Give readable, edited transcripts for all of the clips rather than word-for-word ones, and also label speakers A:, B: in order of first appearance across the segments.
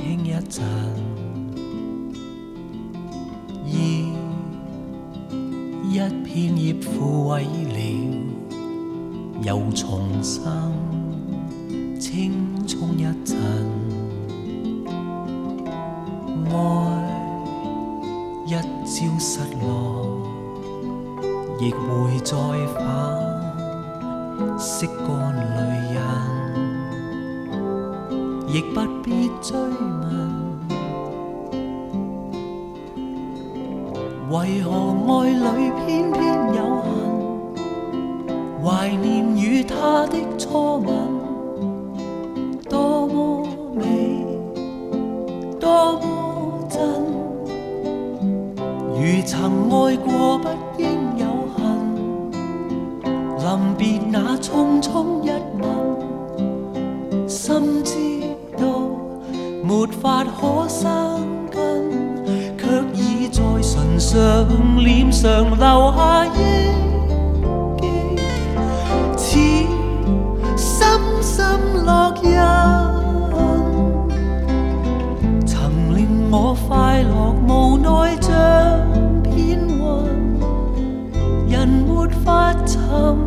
A: 馨一陣，一片葉枯萎了，又重生，青葱一陣。愛一朝失落，亦會再返，拭乾淚印，亦不必追問。為何愛裏偏偏有恨？懷念與他的初吻，多麼美，多麼真。如曾愛過，不應有恨。臨別那匆匆一吻，心知道沒法可生根，卻已在唇上臉上留下憶記，似深深烙印，曾令我快樂，無奈像片雲，人沒法尋。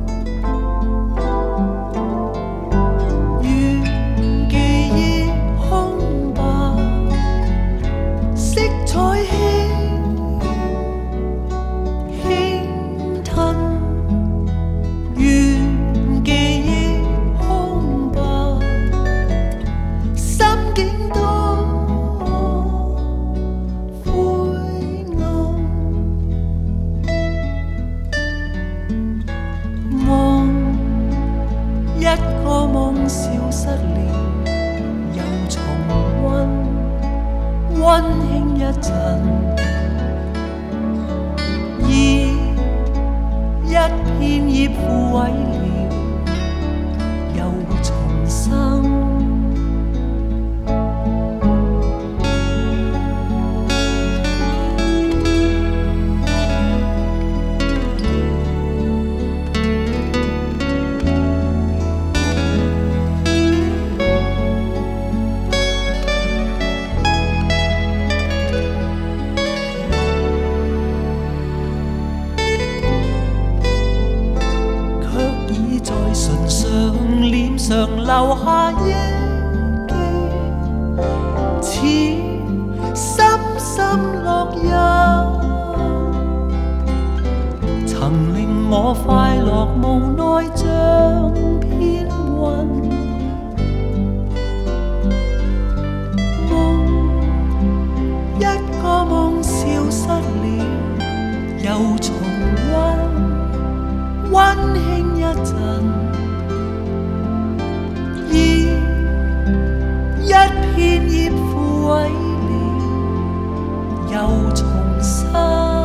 A: 一個夢消失了，又重溫，溫馨一陣，一片葉枯萎了，又重生。唇上臉上留下憶記，似深深烙印，曾令我快樂，無奈像片雲。夢一個夢消失了，又重溫，溫馨一陣。一片葉枯萎了，又重生。